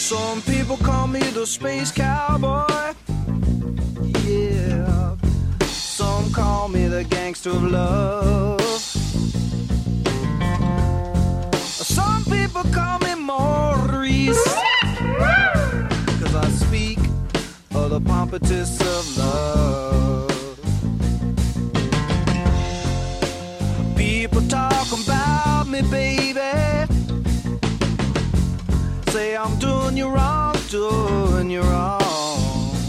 Some people call me the space cowboy. Yeah. Some call me the gangster of love. Some people call me Maurice, 'cause I speak of the pompatus of love. People talk about me, baby, say I'm doing you wrong, doing you wrong.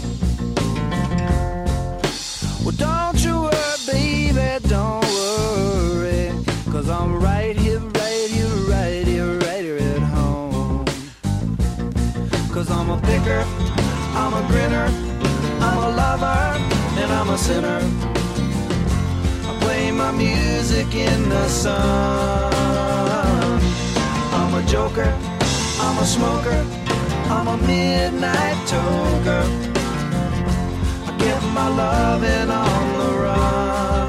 Well, don't you worry, baby, don't worry, 'cause I'm right here, right here, right here, right here at home. 'Cause I'm a picker, I'm a grinner, I'm a lover, and I'm a sinner. I play my music in the sun. I'm a joker, I'm a smoker, I'm a midnight toker. I get my loving on the run.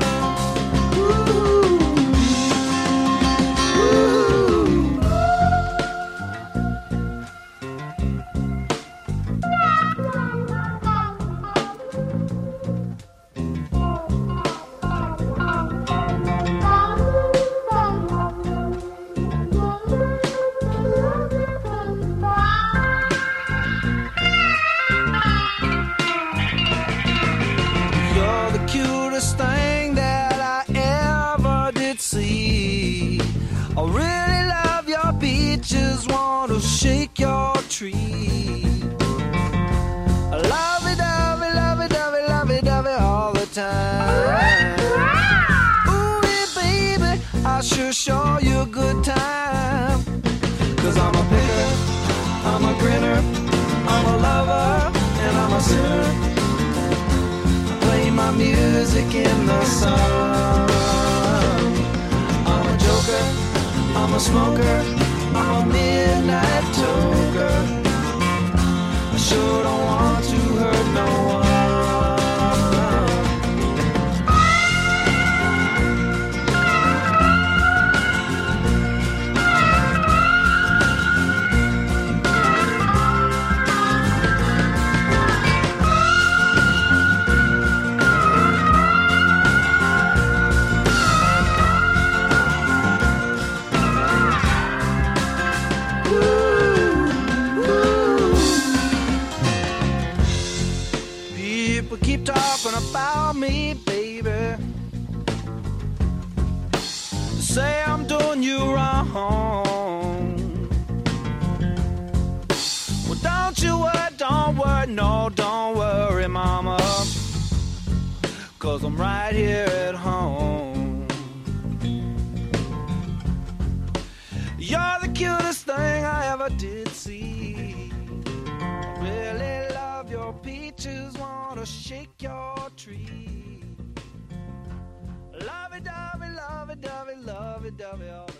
Thing that I ever did see. I really love your peaches, want to shake your tree. I love it, dovey, love it, dovey, love it, dovey all the time. Ooh, yeah, baby, I sure show you a good time. 'Cause I'm a picker, I'm a grinner, I'm a lover, and I'm a sinner. My music in the sun. I'm a joker, I'm a smoker, I'm a midnight toker. I sure don't want to hurt no one. Keep talking about me, baby. Say I'm doing you wrong. Well, don't worry, no, don't worry, mama, 'cause I'm right here at home. You're the cutest thing I ever did see. I really love your peaches, wanna shake your tree. Lovey-dovey, lovey-dovey, lovey-dovey.